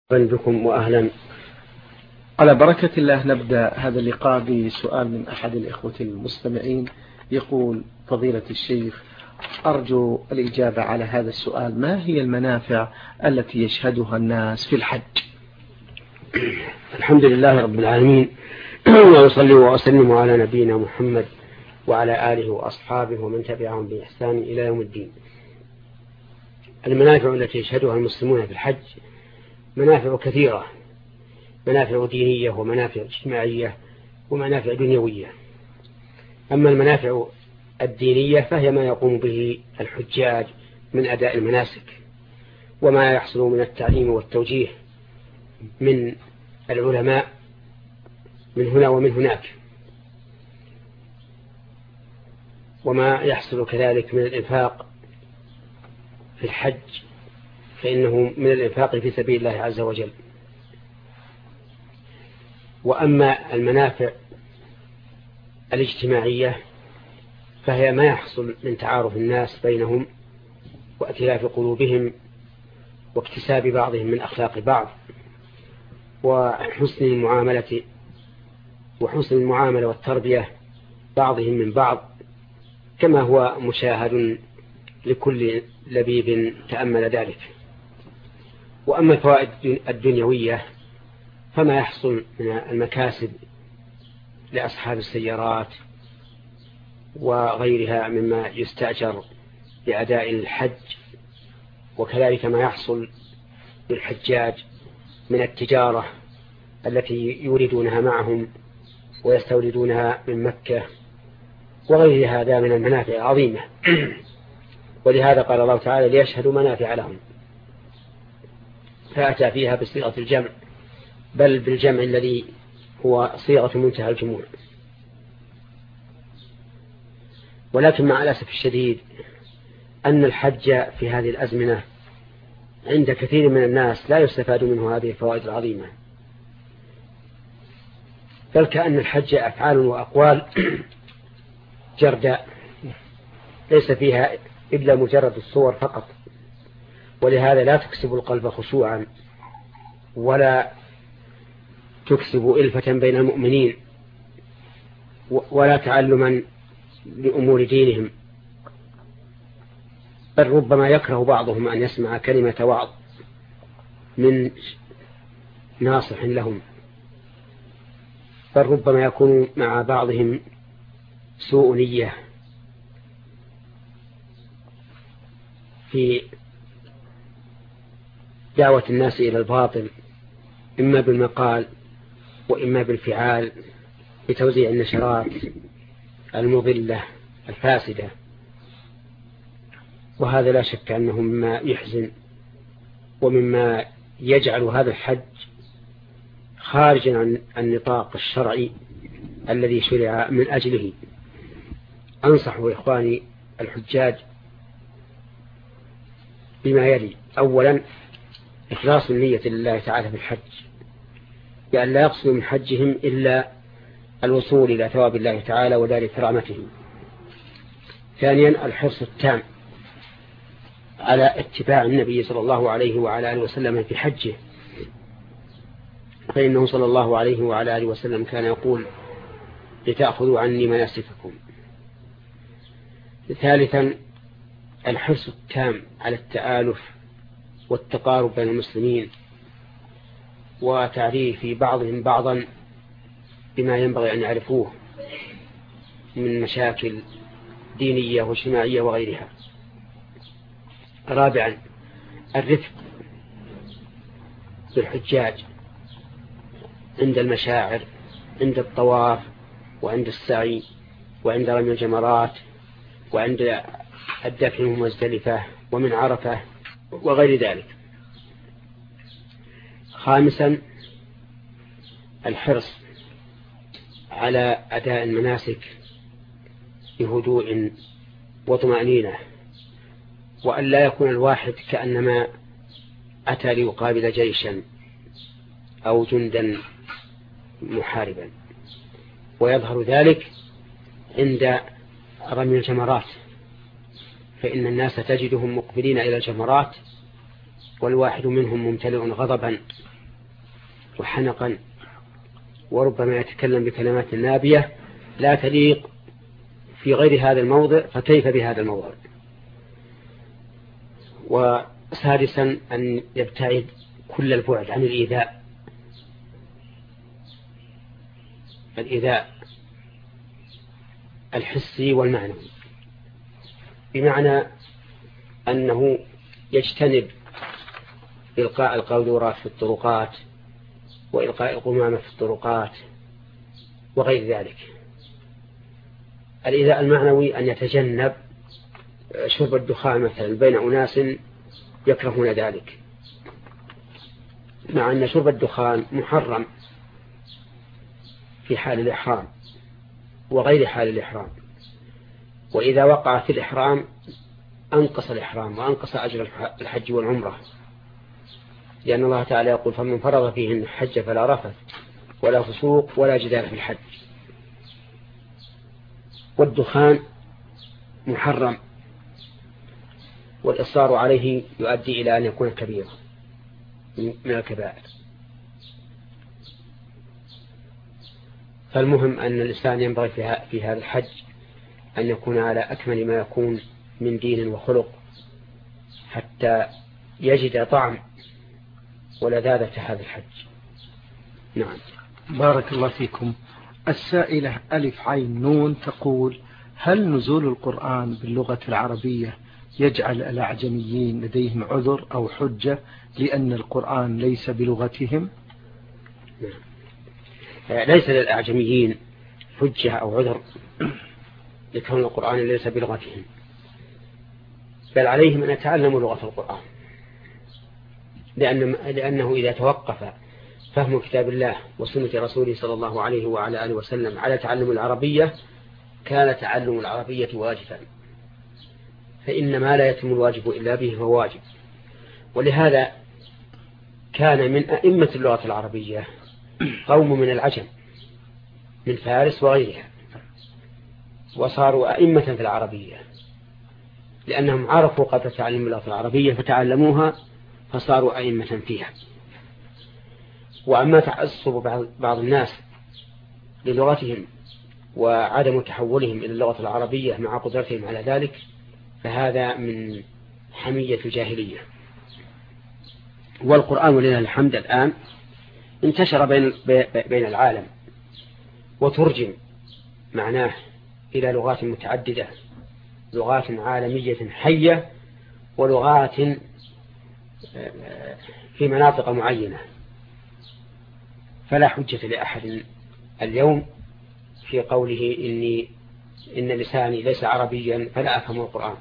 بكم وأهلا. على بركة الله نبدأ هذا اللقاء بسؤال من أحد الإخوة المستمعين. يقول: فضيلة الشيخ، أرجو الإجابة على هذا السؤال: ما هي المنافع التي يشهدها الناس في الحج؟ الحمد لله رب العالمين، وأصلي وأسلم على نبينا محمد وعلى آله وأصحابه ومن تبعهم بإحسان إلى يوم الدين. المنافع التي يشهدها المسلمون في الحج منافع كثيرة، منافع دينية ومنافع اجتماعية ومنافع دنيوية. أما المنافع الدينية فهي ما يقوم به الحجاج من أداء المناسك، وما يحصل من التعليم والتوجيه من العلماء من هنا ومن هناك، وما يحصل كذلك من الإنفاق في الحج، فإنه من الإنفاق في سبيل الله عز وجل. وأما المنافع الاجتماعية فهي ما يحصل من تعارف الناس بينهم وائتلاف قلوبهم واكتساب بعضهم من أخلاق بعض وحسن المعاملة والتربية بعضهم من بعض، كما هو مشاهد لكل لبيب تأمل ذلك. وأما الفوائد الدنيوية فما يحصل من المكاسب لأصحاب السيارات وغيرها مما يستأجر لأداء الحج، وكذلك ما يحصل للحجاج من التجارة التي يوردونها معهم ويستوردونها من مكة وغير هذا من المنافع العظيمة. ولهذا قال الله تعالى: ليشهدوا منافع لهم، فأتى فيها بصيغة الجمع، بل بالجمع الذي هو صيغة منتهى الجموع. ولكن مع الأسف الشديد أن الحج في هذه الأزمنة عند كثير من الناس لا يستفاد منه هذه الفوائد العظيمة، بل كأن الحج أفعال وأقوال جرداء ليس فيها إلا مجرد الصور فقط، ولهذا لا تكسب القلب خشوعا ولا تكسب ألفة بين المؤمنين ولا تعلما لأمور دينهم، بل ربما يكره بعضهم أن يسمع كلمة وعظ من ناصح لهم، بل ربما يكون مع بعضهم سوء نية في دعوة الناس إلى الباطل، إما بالمقال وإما بالفعال، لتوزيع النشرات المضلة الفاسدة. وهذا لا شك أنه مما يحزن ومما يجعل هذا الحج خارجا عن النطاق الشرعي الذي شرع من أجله. أنصح إخواني الحجاج بما يلي: أولا، إخلاص النية لله تعالى في الحج، بأن لا يقصدوا من حجهم إلا الوصول إلى ثواب الله تعالى ودار كرامته. ثانيا، الحرص التام على اتباع النبي صلى الله عليه وعلى آله وسلم في حجه، فإنه صلى الله عليه وعلى آله وسلم كان يقول: لتأخذوا عني مناسككم. ثالثا، الحرص التام على التآلف والتقارب بين المسلمين وتعريف بعضهم بعضا بما ينبغي أن يعرفوه من مشاكل دينية واجتماعية وغيرها. رابعا، الرفق بالحجاج عند المشاعر، عند الطواف وعند السعي وعند رمي الجمرات وعند الدفن من مزدلفة ومن عرفة وغير ذلك. خامسا، الحرص على أداء المناسك بهدوء وطمأنينة، وأن لا يكون الواحد كأنما أتى ليقابل جيشا أو جندا محاربا. ويظهر ذلك عند رمي الجمرات، فإن الناس تجدهم مقبلين إلى الجمرات والواحد منهم ممتلئ غضبا وحنقا، وربما يتكلم بكلمات نابية لا تليق في غير هذا الموضع، فكيف بهذا الموضع. وسادسا أن يبتعد كل البعد عن الإيذاء الحسي والمعنوي، بمعنى أنه يجتنب إلقاء القاذورات في الطرقات وإلقاء القمامة في الطرقات وغير ذلك. الإيذاء المعنوي أن يتجنب شرب الدخان مثلا بين أناس يكرهون ذلك، مع أن شرب الدخان محرم في حال الإحرام وغير حال الإحرام، وإذا وقع في الإحرام أنقص الإحرام وأنقص أجر الحج والعمرة، لأن الله تعالى يقول: فمن فرض فيهن الحج فلا رفث ولا فسوق ولا جدال في الحج. والدخان محرم، والإصرار عليه يؤدي إلى أن يكون كبيرا من الكبائر. فالمهم أن الإنسان ينبغي في هذا الحج أن يكون على أكمل ما يكون من دين وخلق، حتى يجد طعم ولذاذة هذا الحج. نعم. بارك الله فيكم. السائلة ألف عين نون تقول: هل نزول القرآن باللغة العربية يجعل الأعجميين لديهم عذر أو حجة لأن القرآن ليس بلغتهم؟ ليس للأعجميين حجة أو عذر لكون القرآن ليس بلغتهم، بل عليهم أن يتعلموا لغة القرآن، لأنه إذا توقف فهم كتاب الله وسنة رسوله صلى الله عليه وعلى آله وسلم على تعلم العربية كان تعلم العربية واجبا، فإن ما لا يتم الواجب إلا به هو واجب. ولهذا كان من أئمة اللغة العربية قوم من العجم من فارس وغيرها، وصاروا أئمة في العربية لأنهم عرفوا قدر تعلم اللغة العربية فتعلموها فصاروا أئمة فيها. وأما تعصب بعض الناس للغتهم وعدم تحولهم إلى اللغة العربية مع قدرتهم على ذلك فهذا من حمية الجاهلية. والقرآن ولله الحمد الآن انتشر بين العالم وترجم معناه إلى لغات متعددة، لغات عالمية حية ولغات في مناطق معينة، فلا حجة لأحد اليوم في قوله إن لساني ليس عربيا فلا أفهم القرآن.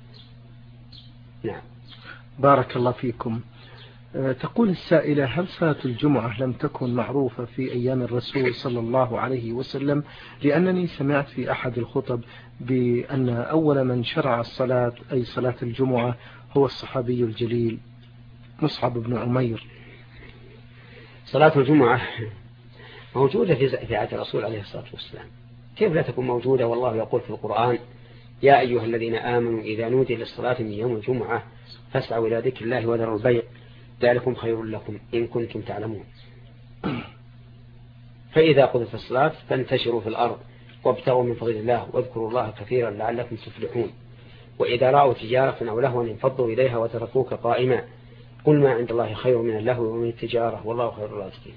نعم. بارك الله فيكم. تقول السائلة: هل صلاة الجمعة لم تكن معروفة في أيام الرسول صلى الله عليه وسلم؟ لأنني سمعت في أحد الخطب بأن أول من شرع الصلاة أي صلاة الجمعة هو الصحابي الجليل مصعب بن عمير. صلاة الجمعة موجودة في عهد الرسول عليه الصلاة والسلام، كيف لا تكون موجودة؟ والله يقول في القرآن: يا أيها الذين آمنوا إذا نودي للصلاة من يوم الجمعة فاسعوا إلى ذكر الله وذروا البيع ذلكم خير لكم إن كنتم تعلمون. فإذا قضت الصلاة فانتشروا في الأرض وابتغوا من فضل الله واذكروا الله كثيرا لعلكم تفلحون. وإذا رأوا تجارة أو لهوا انفضوا إليها وتركوك قائما قل ما عند الله خير من اللهو ومن التجارة والله خير الرازقين.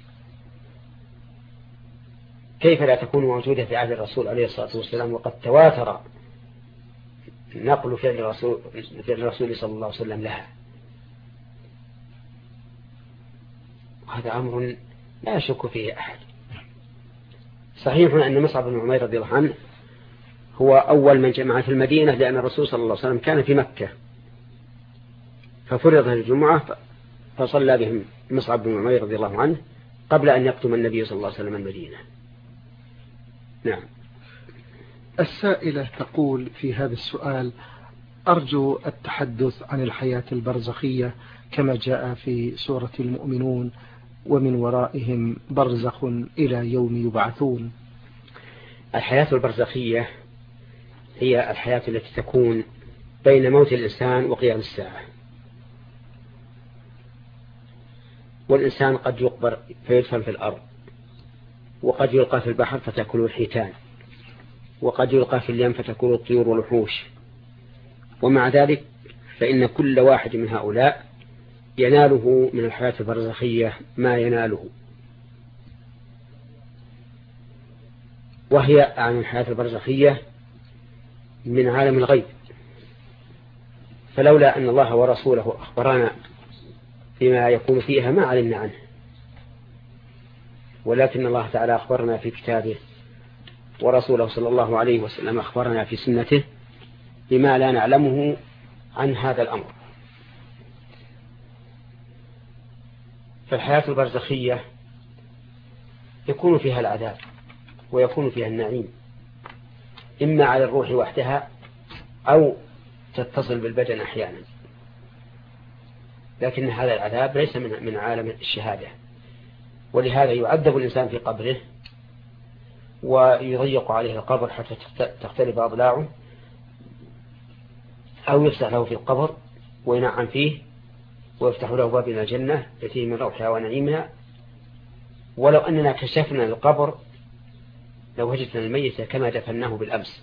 كيف لا تكون موجودة في عهد الرسول عليه الصلاة والسلام وقد تواتر نقل فعل الرسول صلى الله عليه وسلم لها؟ هذا أمر لا يشك فيه أحد. صحيح أن مصعب بن عمير رضي الله عنه هو أول من جمع في المدينة، لأن الرسول صلى الله عليه وسلم كان في مكة ففرض الجمعة فصلى بهم مصعب بن عمير رضي الله عنه قبل أن يقدم النبي صلى الله عليه وسلم المدينة. نعم. السائلة تقول في هذا السؤال: أرجو التحدث عن الحياة البرزخية كما جاء في سورة المؤمنون: ومن ورائهم برزخ إلى يوم يبعثون. الحياة البرزخية هي الحياة التي تكون بين موت الإنسان وقيام الساعة. والإنسان قد يقبر فيدفن في الأرض، وقد يلقى في البحر فتأكل الحيتان، وقد يلقى في اليم فتأكل الطيور والوحوش. ومع ذلك فإن كل واحد من هؤلاء يناله من الحياة البرزخية ما يناله، وهي عن الحياة البرزخية من عالم الغيب. فلولا أن الله ورسوله أخبرنا بما يكون فيها ما علمنا عنه، ولكن الله تعالى أخبرنا في كتابه، ورسوله صلى الله عليه وسلم أخبرنا في سنته بما لا نعلمه عن هذا الأمر. فالحياة البرزخية يكون فيها العذاب ويكون فيها النعيم، إما على الروح وحدها أو تتصل بالبدن أحيانا، لكن هذا العذاب ليس من عالم الشهادة، ولهذا يعذب الإنسان في قبره ويضيق عليه القبر حتى تختلف أضلاعه، أو يفتح له في القبر وينعم فيه ويفتح له باب إلى الجنة يأتيه من روحها ونعيمها. ولو أننا كشفنا القبر لو وجدنا الميت كما دفناه بالأمس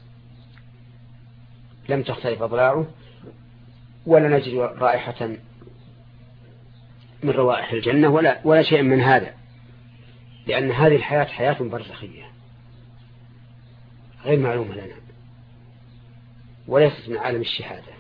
لم تختلف أضلاعه ولا نجد رائحة من روائح الجنة ولا شيء من هذا، لأن هذه الحياة حياة برزخية غير معلومة لنا وليست من عالم الشهادة.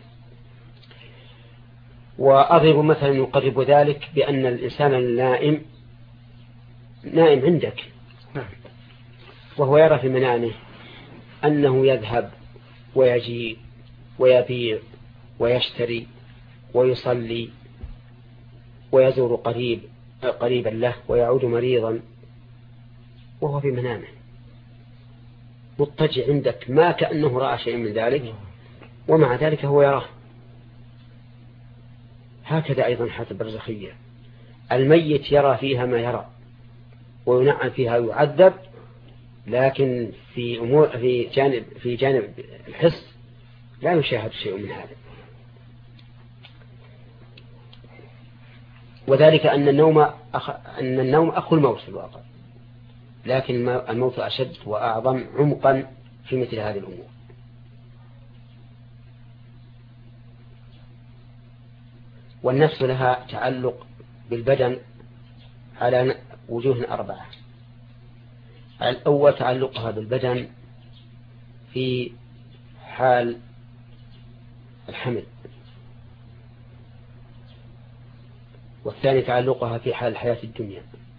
وأضرب مثلا يقرب ذلك بأن الإنسان النائم نائم عندك وهو يرى في منامه أنه يذهب ويجيء ويبيع ويشتري ويصلي ويزور قريبا له ويعود مريضا، وهو في منامه مضطجع عندك ما كأنه رأى شيء من ذلك، ومع ذلك هو يراه. هكذا أيضا حياة البرزخية، الميت يرى فيها ما يرى وينعم فيها ويعذب، لكن في جانب الحس لا يشاهد شيء من هذا. وذلك أن النوم أخو الموت في الواقع، لكن الموت أشد وأعظم عمقا في مثل هذه الأمور. والنفس لها تعلق بالبدن على وجوه 4. الأول تعلقها بالبدن في حال الحمل، والثاني تعلقها في حال الحياة الدنيا،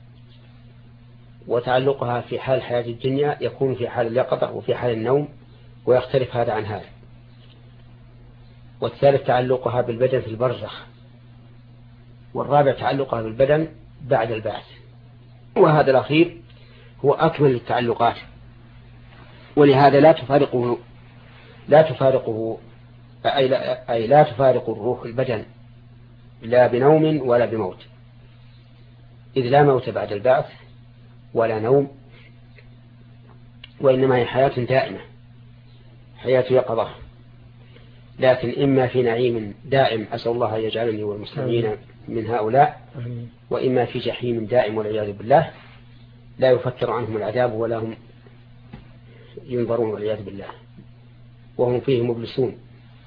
وتعلقها في حال الحياة الدنيا يكون في حال اليقظة وفي حال النوم، ويختلف هذا عن هذا. والثالث تعلقها بالبدن في البرزخ، والرابع تعلقها بالبدن بعد البعث. وهذا الأخير هو أكمل التعلقات، ولهذا لا تفارق الروح البدن لا بنوم ولا بموت، إذ لا موت بعد البعث ولا نوم، وإنما هي حياة دائمة، حياة يقظة، لكن إما في نعيم دائم أسأل الله أن يجعلني والمسلمين من هؤلاء، وإما في جحيم دائم والعياذ بالله لا يفتر عنهم العذاب ولا هم ينظرون والعياذ بالله، وهم فيه مبلسون.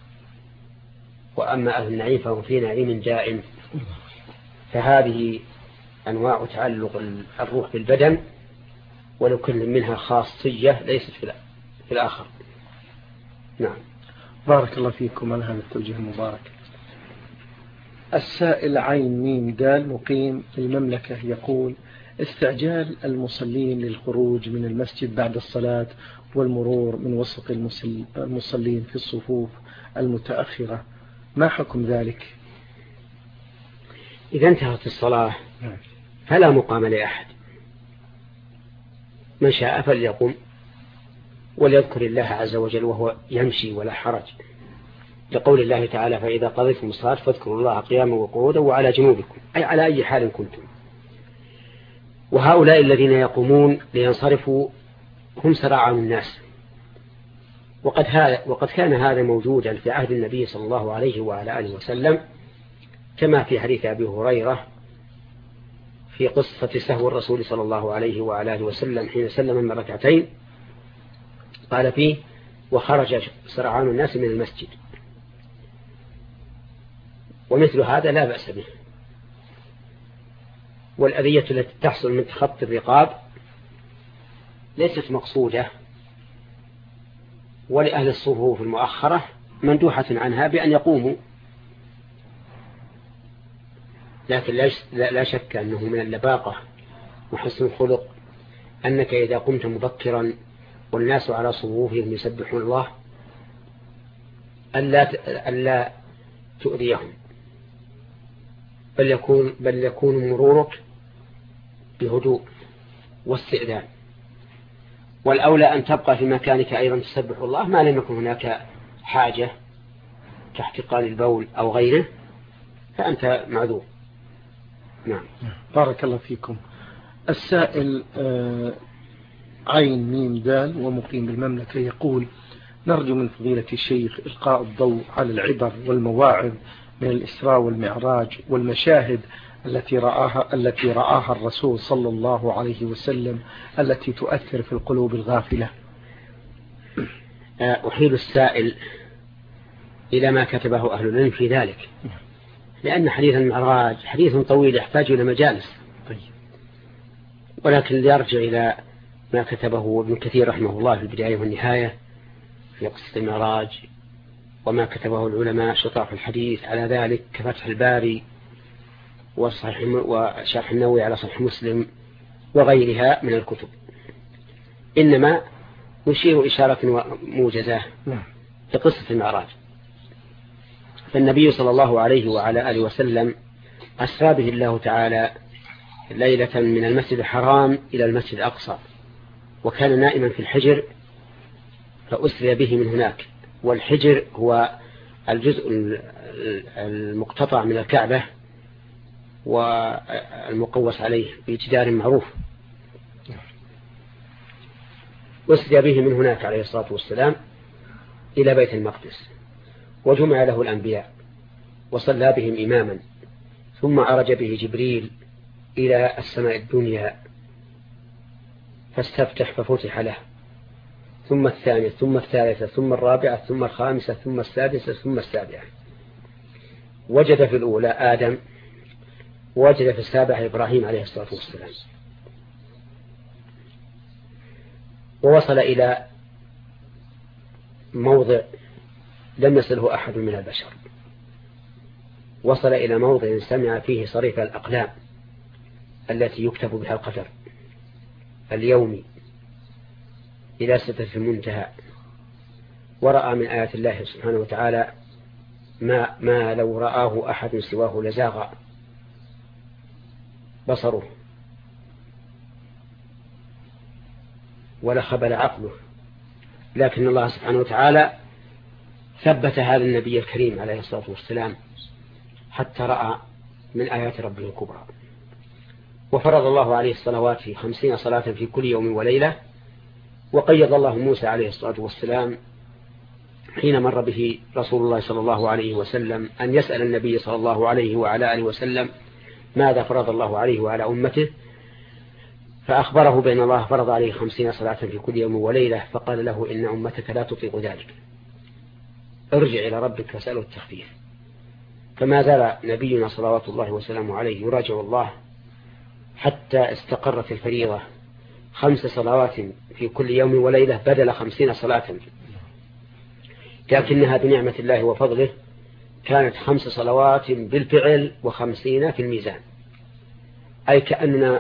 وأما أهل النعيم فهم في نعيم دائم. فهذه أنواع تعلق الروح بالبدن، ولكل منها خاصية ليست في الآخر. نعم. بارك الله فيكم على هذا التوجيه المبارك. السائل عين ميم دال مقيم في المملكة يقول: استعجال المصلين للخروج من المسجد بعد الصلاة والمرور من وسط المصلين في الصفوف المتأخرة، ما حكم ذلك؟ إذا انتهت الصلاة فلا مقام لأحد، من شاء فليقم وليذكر الله عز وجل وهو يمشي ولا حرج، لقول الله تعالى: فإذا قضيتم الصلاة فاذكروا الله قياما وقعودا وعلى جنوبكم، أي على أي حال كنتم. وهؤلاء الذين يقومون لينصرفوا هم سراع الناس، وقد كان هذا موجودا في عهد النبي صلى الله عليه وعلى آله وسلم، كما في حديث أبي هريرة في قصة سهو الرسول صلى الله عليه وعلى آله وسلم حين سلم من ركعتين، قال فيه: وخرج سرعان الناس من المسجد. ومثل هذا لا بأس به. والأذية التي تحصل من تخطي الرقاب ليست مقصودة، ولأهل الصفوف المؤخرة مندوحة عنها بأن يقوموا، لكن لا شك أنه من اللباقة وحسن الخلق أنك إذا قمت مبكرا والناس على صفوفهم يسبحون الله ألا تؤذيهم، بل يكون مرورك بهدوء واستئذان. والأولى أن تبقى في مكانك أيضا تسبح الله ما لم يكن هناك حاجة كاحتقان البول أو غيره، فأنت معذور. نعم. بارك الله فيكم. السائل عين ميم دال ومقيم بالمملكة يقول: نرجو من فضيلة الشيخ إلقاء الضوء على العبر والمواعظ من الإسراء والمعراج والمشاهد التي رآها الرسول صلى الله عليه وسلم التي تؤثر في القلوب الغافلة. أحيل السائل إلى ما كتبه أهل العلم في ذلك، لأن حديث المعراج حديث طويل يحتاج إلى مجالس، ولكن يرجع إلى ما كتبه ابن كثير رحمه الله في البداية والنهاية في قصة المعراج، وما كتبه العلماء شطاح الحديث على ذلك كفتح الباري وشرح النووي على صحيح مسلم وغيرها من الكتب. إنما نشير إشارة موجزة لقصة المعراج. فالنبي صلى الله عليه وعلى آله وسلم أسرى به الله تعالى ليلة من المسجد الحرام إلى المسجد الأقصى، وكان نائما في الحجر فأسري به من هناك. والحجر هو الجزء المقتطع من الكعبة والمقوس عليه بجدار معروف. أسري به من هناك عليه الصلاة والسلام إلى بيت المقدس، وجمع له الأنبياء وصلى بهم إماما، ثم عرج به جبريل إلى السماء الدنيا فاستفتح ففتح له، ثم الثانية ثم الثالثة ثم الرابعة ثم الخامسة ثم السادسة ثم السابعة. وجد في الأولى آدم، ووجد في السابعة إبراهيم عليه الصلاة والسلام. ووصل إلى موضع لم يصله أحد من البشر، وصل إلى موضع سمع فيه صريف الأقلام التي يكتب بها القدر اليومي إلى سدرة المنتهى، ورأى من آيات الله سبحانه وتعالى ما لو رآه أحد سواه لزاغ بصره ولخبل عقله، لكن الله سبحانه وتعالى ثبت هذا النبي الكريم عليه الصلاة والسلام حتى رأى من آيات ربه الكبرى. وفرض الله عليه الصلوات 50 صلاة في كل يوم وليلة. وقيض الله موسى عليه الصلاة والسلام حين مر به رسول الله صلى الله عليه وسلم أن يسأل النبي صلى الله عليه وعلى آله وسلم ماذا فرض الله عليه وعلى أمته، فأخبره بأن الله فرض عليه 50 صلاة في كل يوم وليلة، فقال له إن أمتك لا تطيق ذلك، ارجع إلى ربك فاسأله التخفيف. فما زال نبينا صلوات الله وسلامه عليه يراجع الله حتى استقرت الفريضة 5 صلوات في كل يوم وليلة بدل 50 صلاة، لكنها بنعمة الله وفضله كانت 5 صلوات بالفعل و50 في الميزان. أي كأننا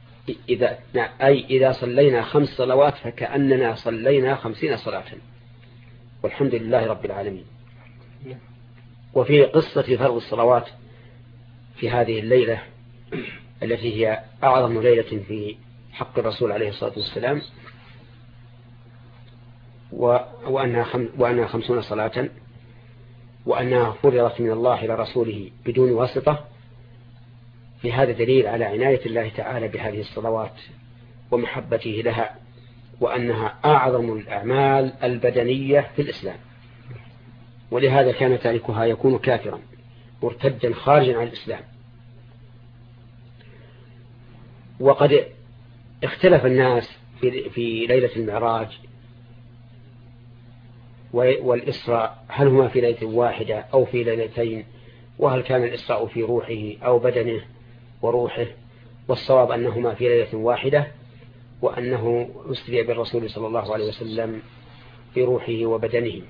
إذا صلينا 5 صلوات فكأننا صلينا 50 صلاة، والحمد لله رب العالمين. وفي قصة فرض الصلوات في هذه الليلة التي هي أعظم ليلة في حق الرسول عليه الصلاة والسلام، وأنها 50 صلاة، وأنها فرضت من الله إلى رسوله بدون واسطة، في هذا دليل على عناية الله تعالى بهذه الصلوات ومحبته لها، وأنها أعظم الأعمال البدنية في الإسلام. ولهذا كان تاركها يكون كافرا مرتدا خارجا عن الإسلام. وقد اختلف الناس في ليلة المعراج والإسراء، هل هما في ليلة واحدة أو في ليلتين، وهل كان الإسراء في روحه أو بدنه وروحه، والصواب أنهما في ليلة واحدة، وأنه أسري بالرسول صلى الله عليه وسلم في روحه وبدنه.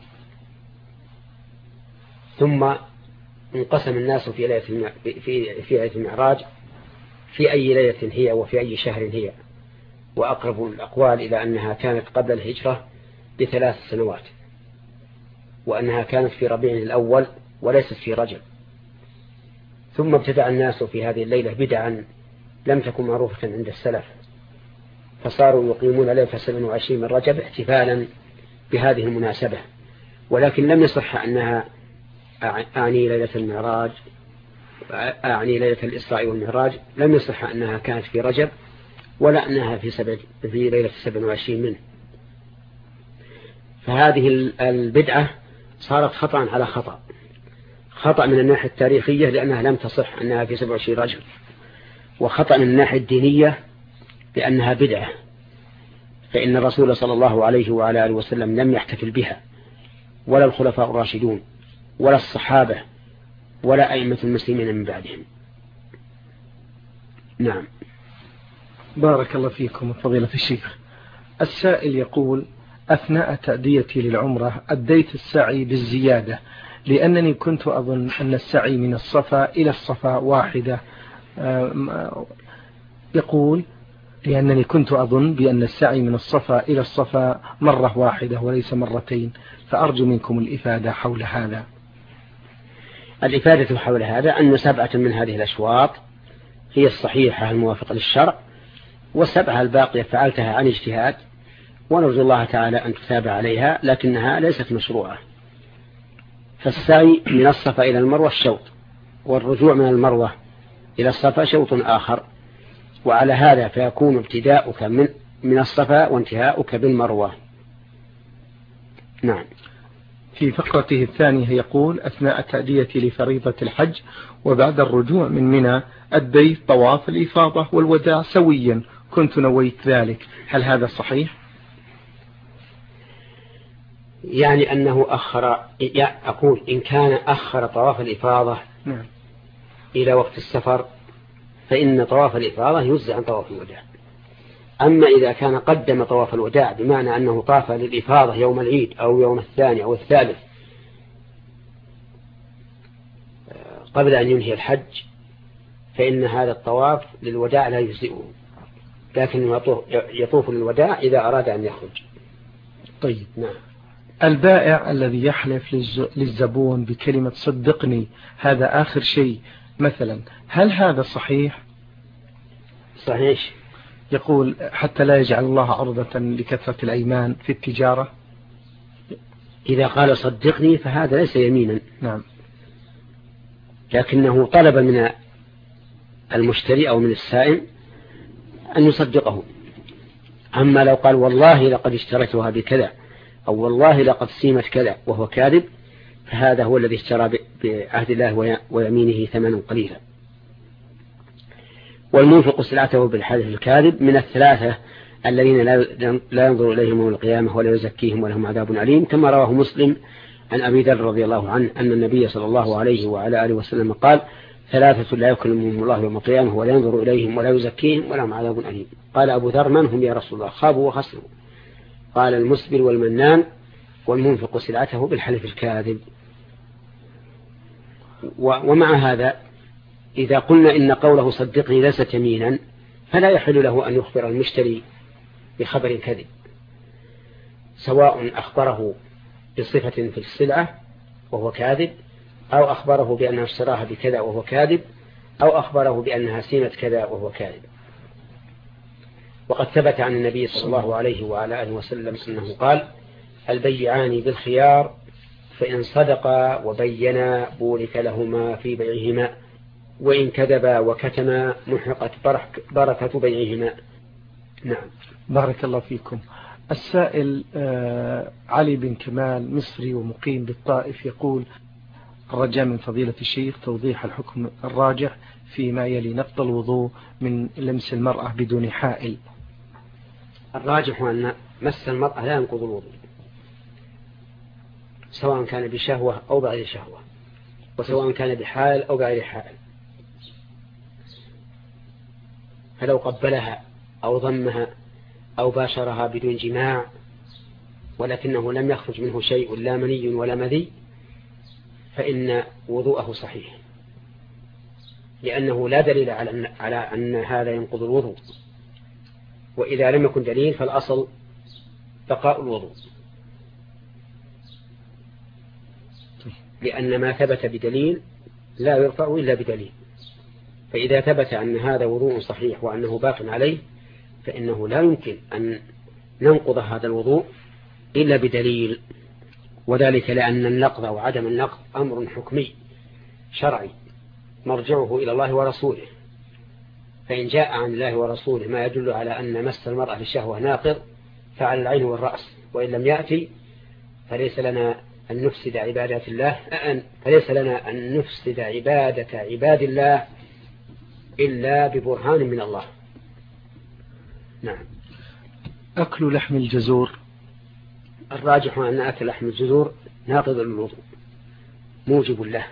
ثم انقسم الناس في ليلة المعراج في أي ليلة هي وفي أي شهر هي، وأقرب الأقوال إلى أنها كانت قبل الهجرة ب3 سنوات، وأنها كانت في ربيع الأول وليست في رجب. ثم ابتدع الناس في هذه الليلة بدعا لم تكن معروفة عند السلف، فصاروا يقيمون ليلة 27 من رجب احتفالا بهذه المناسبة، ولكن لم يصح أنها أعني ليلة المعراج، أعني ليلة الإسراء والمعراج، لم يصح أنها كانت في رجب ولا أنها في ليلة 27 منه. فهذه البدعة صارت خطأ على خطأ، خطأ من الناحية التاريخية لأنها لم تصح أنها في 27 رجب، وخطأ من الناحية الدينية لأنها بدعة، فإن الرسول صلى الله عليه وعلى آله وسلم لم يحتفل بها، ولا الخلفاء الراشدون، ولا الصحابة، ولا أئمة المسلمين من بعدهم. نعم. بارك الله فيكم فضيلة الشيخ. السائل يقول: أثناء تأديتي للعمرة أديت السعي بالزيادة، لأنني كنت أظن أن السعي من الصفا إلى الصفا واحدة. يقول: لأنني كنت أظن بأن السعي من الصفا إلى الصفا مرة واحدة وليس مرتين، فأرجو منكم الإفادة حول هذا. الإفادة حول هذا أن 7 من هذه الأشواط هي الصحيحة الموافقة للشرع، و7 الباقية فعلتها عن اجتهاد، ونرجو الله تعالى أن تتابع عليها، لكنها ليست مشروعة. فالسعي من الصفا إلى المروة شوط، والرجوع من المروة إلى الصفا شوط آخر، وعلى هذا فيكون ابتداؤك من الصفا وانتهاؤك بالمروة. نعم. في فقرته الثانية يقول: أثناء تأديتي لفريضة الحج وبعد الرجوع من منى أديت طواف الإفاضة والوداع سويا، كنت نويت ذلك، هل هذا صحيح؟ يعني أنه أقول إن كان أخر طواف الإفاضة نعم. إلى وقت السفر فإن طواف الإفاضة يجزء عن طواف الوداع. أما إذا كان قدم طواف الوداع بمعنى أنه طاف للإفاضة يوم العيد أو يوم الثاني أو الثالث قبل أن ينهي الحج، فإن هذا الطواف للوداع لا يجزئه، لكن يطوف للوداع إذا أراد أن يخرج. طيب. نعم. البائع الذي يحلف للزبون بكلمة صدقني هذا آخر شيء مثلا، هل هذا صحيح؟ صحيح. يقول: حتى لا يجعل الله عرضة لكثرة الأيمان في التجارة. إذا قال صدقني فهذا ليس يمينا. نعم. لكنه طلب من المشتري أو من السائم أن يصدقه. أما لو قال والله لقد اشتريتها بكذا أو والله لقد سيمت كذا وهو كاذب، فهذا هو الذي اشترى بعهد الله ويمينه ثمنا قليلا. والمنفق سلعته بالحلف الكاذب من الثلاثة الذين لا ينظر إليهم يوم القيامة ولا يزكيهم ولهم عذاب أليم، كما رواه مسلم عن أبي ذر رضي الله عنه أن النبي صلى الله عليه وعلى آله وسلم قال: 3 لا يكلمهم الله يوم القيامة ولا ينظر إليهم ولا يزكيهم ولهم عذاب أليم. قال أبو ذر: من هم يا رسول الله؟ خابوا وخسروا. قال: المسبل والمنان والمنفق سلعته بالحلف الكاذب. ومع هذا إذا قلنا إن قوله صدقني ليست يمينا، فلا يحل له أن يخبر المشتري بخبر كذب، سواء أخبره بصفة في السلعة وهو كاذب، أو أخبره بأنها اشتراها بكذا وهو كاذب، أو أخبره بأنها سيمت كذا وهو كاذب. وقد ثبت عن النبي صلى الله عليه وعلى آله وسلم أنه قال: البيعان بالخيار فإن صدقا وبينا بورك لهما في بيعهما، وإن كذبا وكتما محقت بركة بيعهما. نعم. بارك الله فيكم. السائل علي بن كمال مصري ومقيم بالطائف يقول: الرجاء من فضيلة الشيخ توضيح الحكم الراجح فيما يلي نقض الوضوء من لمس المرأة بدون حائل؟ الراجح أن مس المرأة لا ينقض الوضوء، سواء كان بشهوة أو بغير شهوة، وسواء كان بحائل أو بغير حائل. فلو قبلها أو ضمها أو باشرها بدون جماع ولكنه لم يخرج منه شيء لا مني ولا مذي فإن وضوءه صحيح، لأنه لا دليل على أن هذا ينقض الوضوء، وإذا لم يكن دليل فالأصل بقاء الوضوء، لأن ما ثبت بدليل لا يرفع إلا بدليل. فإذا ثبت أن هذا وضوء صحيح وأنه باق عليه فإنه لا يمكن أن ننقض هذا الوضوء إلا بدليل، وذلك لأن النقض أو عدم النقض أمر حكمي شرعي مرجعه إلى الله ورسوله، فإن جاء عن الله ورسوله ما يدل على أن مس المرأة للشهوة ناقض فعلى العين والرأس، وإن لم يأتي فليس لنا أن نفسد عبادات الله، فليس لنا أن نفسد عبادة عباد الله إلا ببرهان من الله. نعم. أكل لحم الجزور؟ الراجح أن أكل لحم الجزور ناقض للوضوء موجب له،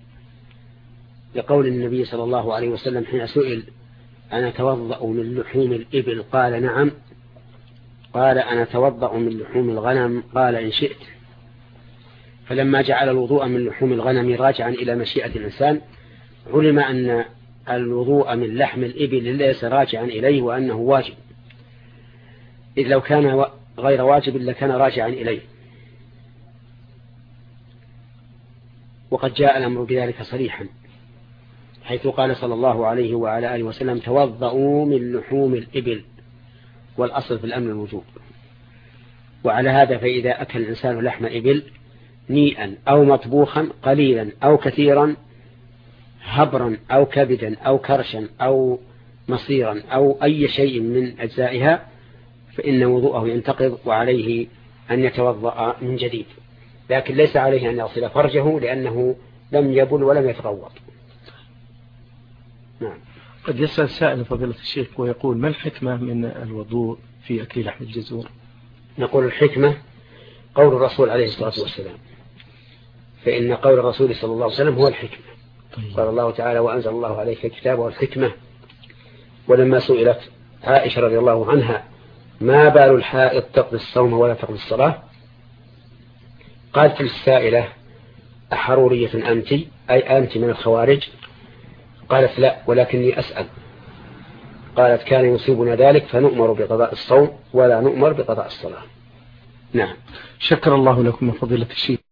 لقول النبي صلى الله عليه وسلم حين سئل أنا أتوضأ من لحوم الإبل قال نعم، قال أنا أتوضأ من لحوم الغنم قال إن شئت. فلما جعل الوضوء من لحوم الغنم راجعا إلى مشيئة الإنسان علم أن الوضوء من لحم الإبل ليس راجعا إليه وأنه واجب، إذ لو كان غير واجب لكان راجعا إليه، وقد جاء الأمر بذلك صريحا حيث قال صلى الله عليه وعلى آله وسلم توضؤوا من لحوم الإبل، والأصل في الأمر الوجوب. وعلى هذا فإذا أكل الإنسان لحم إبل نيئا أو مطبوخا قليلا أو كثيرا هبرا أو كبدا أو كرشا أو مصيرا أو أي شيء من أجزائها فإن وضوءه ينتقض وعليه أن يتوضأ من جديد، لكن ليس عليه أن يغسل فرجه لأنه لم يبل ولم يتغوط. نعم. قد يسأل سائل فضيلة الشيخ ويقول ما الحكمة من الوضوء في أكل لحم الجزور؟ نقول الحكمة قول الرسول عليه الصلاة والسلام، فإن قول الرسول صلى الله عليه وسلم هو الحكمة. قال الله تعالى وأنزل الله عليك الكتاب والحكمة. ولما سئلت عائشة رضي الله عنها ما بال الحائض تقضي الصوم ولا تقضي الصلاة، قالت السائلة أحرورية أنت أي أنت من الخوارج؟ قالت لا ولكني أسأل. قالت كان يصيبنا ذلك فنؤمر بقضاء الصوم ولا نؤمر بقضاء الصلاة. نعم. شكر الله لكم فضيلة الشيخ.